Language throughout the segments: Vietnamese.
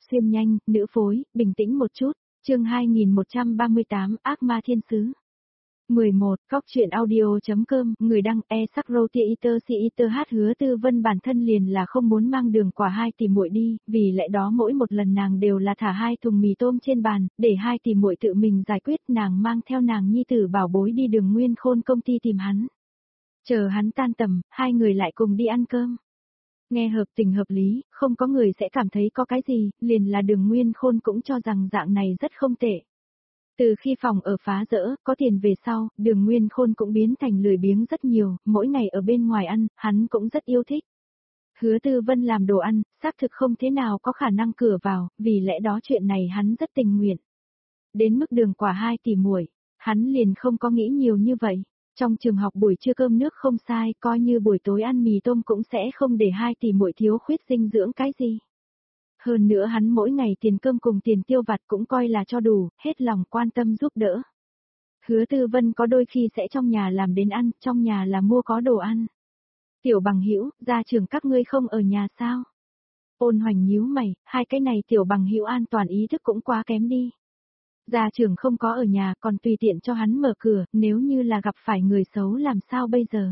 xuyên nhanh, nữ phối, bình tĩnh một chút. Chương 2138, ác ma thiên sứ. 11. Cóc truyện audio.com, người đăng e-sắc-rô-tia-iter-si-iter hát. Hứa Tư Vân bản thân liền là không muốn mang Đường Quả hai tỷ muội đi, vì lẽ đó mỗi một lần nàng đều là thả 2 thùng mì tôm trên bàn, để 2 tỷ muội tự mình giải quyết. Nàng mang theo nàng nhi tử bảo bối đi Đường Nguyên Khôn công ty tìm hắn. Chờ hắn tan tầm, 2 người lại cùng đi ăn cơm. Nghe hợp tình hợp lý, không có người sẽ cảm thấy có cái gì, liền là Đường Nguyên Khôn cũng cho rằng dạng này rất không tệ. Từ khi phòng ở phá rỡ, có tiền về sau, Đường Nguyên Khôn cũng biến thành lười biếng rất nhiều, mỗi ngày ở bên ngoài ăn, hắn cũng rất yêu thích. Hứa Tư Vân làm đồ ăn, xác thực không thế nào có khả năng cửa vào, vì lẽ đó chuyện này hắn rất tình nguyện. Đến mức Đường Quả 2 tỷ muội, hắn liền không có nghĩ nhiều như vậy. Trong trường học buổi trưa cơm nước không sai, coi như buổi tối ăn mì tôm cũng sẽ không để 2 tỷ muội thiếu khuyết dinh dưỡng cái gì. Hơn nữa hắn mỗi ngày tiền cơm cùng tiền tiêu vặt cũng coi là cho đủ, hết lòng quan tâm giúp đỡ. Hứa Tư Vân có đôi khi sẽ trong nhà làm đến ăn, trong nhà là mua có đồ ăn. Tiểu Bằng Hữu, gia trưởng các ngươi không ở nhà sao? Ôn Hoành nhíu mày, 2 cái này Tiểu Bằng Hữu an toàn ý thức cũng quá kém đi. Gia trưởng không có ở nhà còn tùy tiện cho hắn mở cửa, nếu như là gặp phải người xấu làm sao bây giờ?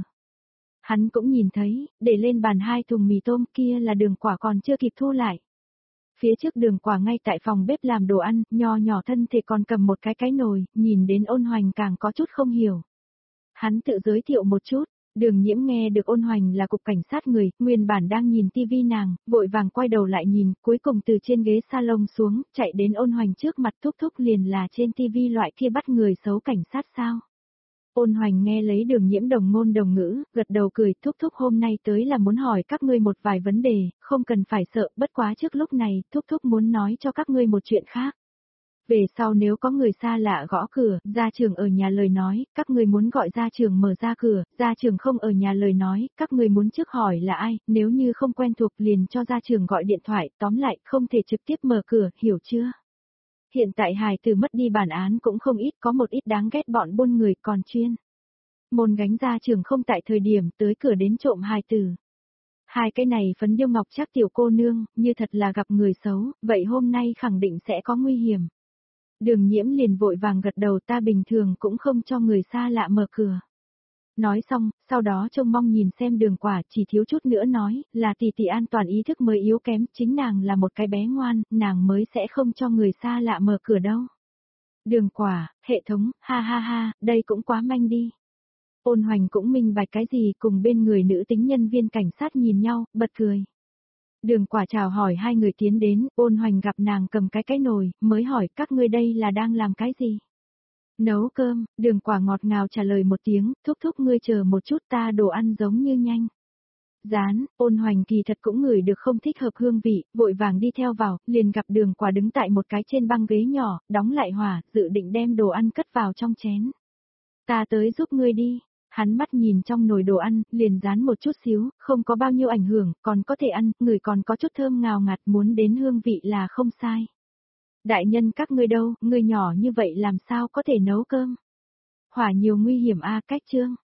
Hắn cũng nhìn thấy, để lên bàn 2 thùng mì tôm kia là Đường Quả còn chưa kịp thu lại. Phía trước Đường Quả ngay tại phòng bếp làm đồ ăn, nho nhỏ thân thể còn cầm một cái nồi, nhìn đến Ôn Hoành càng có chút không hiểu. Hắn tự giới thiệu một chút, Đường Nhiễm nghe được Ôn Hoành là cục cảnh sát người, nguyên bản đang nhìn tivi nàng, vội vàng quay đầu lại nhìn, cuối cùng từ trên ghế salon xuống, chạy đến Ôn Hoành trước mặt thúc thúc liền là trên tivi loại kia bắt người xấu cảnh sát sao. Ôn Hoành nghe lấy Đường Nhiễm đồng ngôn đồng ngữ, gật đầu cười, thúc thúc hôm nay tới là muốn hỏi các ngươi một vài vấn đề, không cần phải sợ, bất quá trước lúc này, thúc thúc muốn nói cho các ngươi một chuyện khác. Về sau nếu có người xa lạ gõ cửa, gia trưởng ở nhà lời nói, các ngươi muốn gọi gia trưởng mở ra cửa, gia trưởng không ở nhà lời nói, các ngươi muốn trước hỏi là ai, nếu như không quen thuộc liền cho gia trưởng gọi điện thoại, tóm lại không thể trực tiếp mở cửa, hiểu chưa? Hiện tại hài tử mất đi bản án cũng không ít, có một ít đáng ghét bọn buôn người còn chuyên môn gánh gia trưởng không tại thời điểm tới cửa đến trộm hài tử. 2 cái này phấn điêu ngọc trác tiểu cô nương, như thật là gặp người xấu, vậy hôm nay khẳng định sẽ có nguy hiểm. Đường Nhiễm liền vội vàng gật đầu, ta bình thường cũng không cho người xa lạ mở cửa. Nói xong, sau đó trông mong nhìn xem Đường Quả, chỉ thiếu chút nữa nói, là tỷ tỷ an toàn ý thức mới yếu kém, chính nàng là một cái bé ngoan, nàng mới sẽ không cho người xa lạ mở cửa đâu. Đường Quả, hệ thống, ha ha ha, đây cũng quá manh đi. Ôn Hoành cũng minh bạch cái gì, cùng bên người nữ tính nhân viên cảnh sát nhìn nhau, bật cười. Đường Quả chào hỏi 2 người tiến đến, Ôn Hoành gặp nàng cầm cái nồi, mới hỏi các ngươi đây là đang làm cái gì? Nấu cơm, Đường Quả ngọt ngào trả lời một tiếng, thúc thúc ngươi chờ một chút, ta đồ ăn giống như nhanh. Rán, Ôn Hoành kỳ thật cũng ngửi được không thích hợp hương vị, vội vàng đi theo vào, liền gặp Đường Quả đứng tại một cái trên băng ghế nhỏ, đóng lại hỏa, dự định đem đồ ăn cất vào trong chén. Ta tới giúp ngươi đi. Hắn mắt nhìn trong nồi đồ ăn, liền rán một chút xíu, không có bao nhiêu ảnh hưởng, còn có thể ăn, người còn có chút thơm ngào ngạt, muốn đến hương vị là không sai. Đại nhân các ngươi đâu, người nhỏ như vậy làm sao có thể nấu cơm? Hỏa nhiều nguy hiểm a, cách chương.